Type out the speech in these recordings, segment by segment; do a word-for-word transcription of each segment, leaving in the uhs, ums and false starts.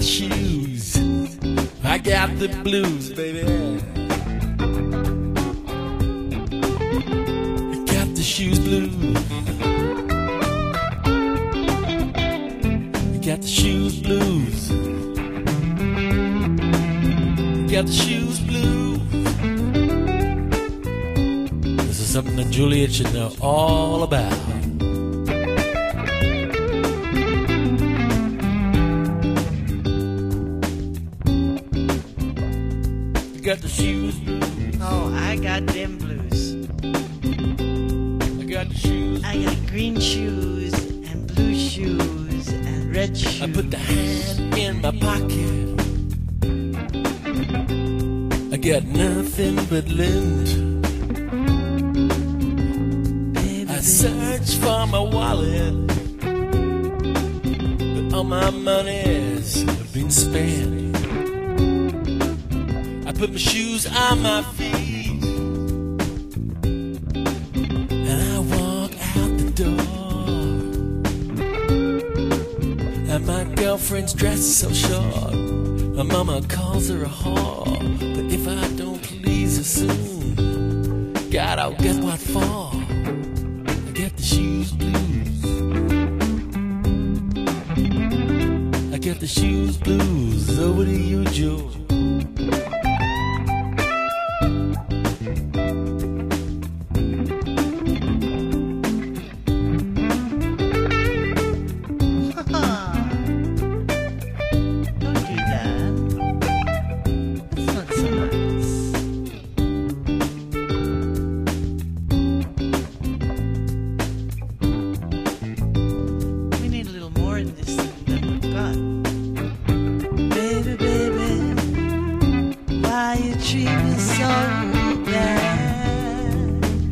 shoes. I got the blues, baby. I got the shoes blues. I got the shoes blues. I got the shoes blues. This is something that Juliet should know all about. I got the shoes blues. Oh, I got them blues. I got the shoes. I got green shoes and blue shoes and red shoes. I put the hand in my pocket. I got nothing but lint. Baby, I search for my wallet, but all my money's been spent. I put my shoes on my feet, and I walk out the door. And my girlfriend's dress is so short, my mama calls her a whore. But if I don't please her soon, God, I'll get what for. I get the shoes blues. I get the shoes blues. Over to you, Joe. Treat me so bad.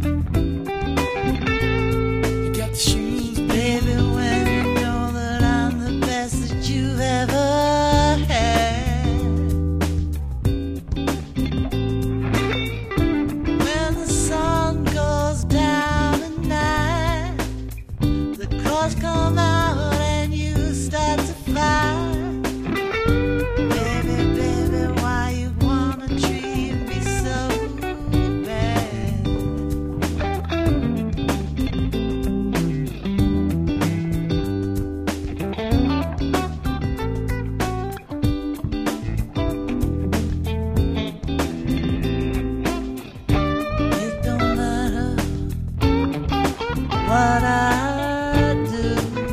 You got the shoes, baby, when you know that I'm the best that you've ever had. When the sun goes down at night, the cars come out and you start to fight. What I do,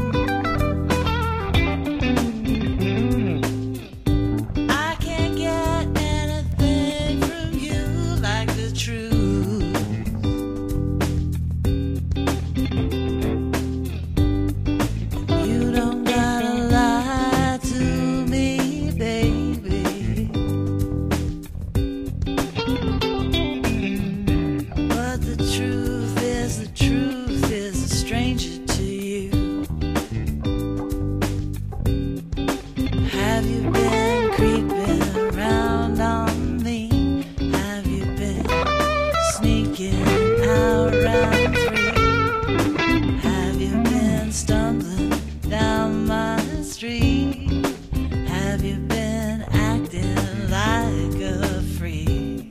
I can't get anything from you like the truth. You don't gotta lie to me, baby. But the truth is the truth is a stranger to you. Have you been creeping around on me? Have you been sneaking out around three? Have you been stumbling down my street? Have you been acting like a freak?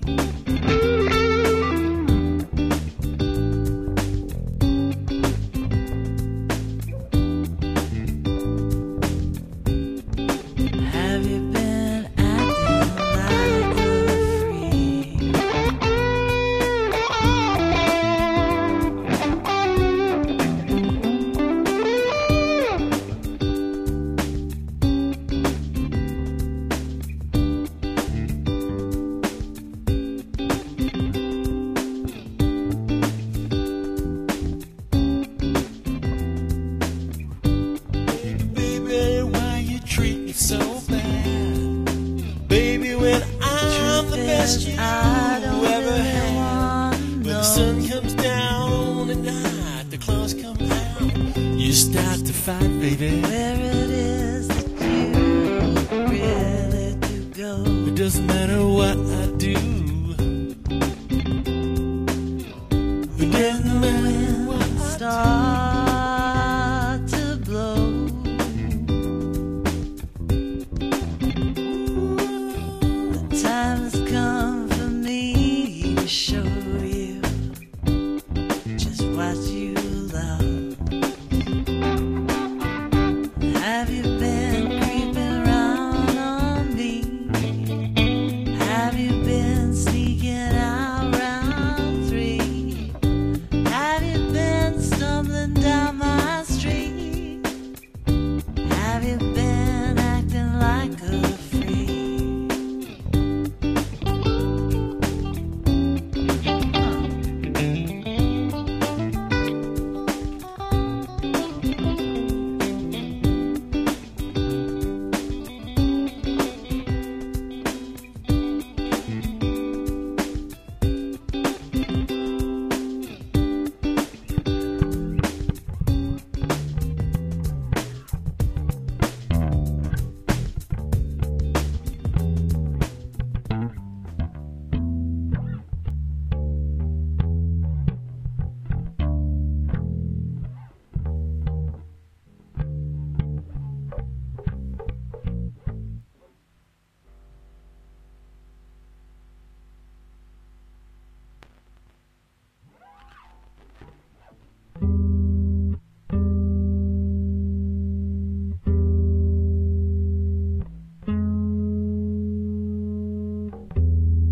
Have you been acting like a freak? baby, why you treat me so bad? Baby, when I'm the best you ever had. When the sun comes down at night, the clouds come out, you start to fight, baby.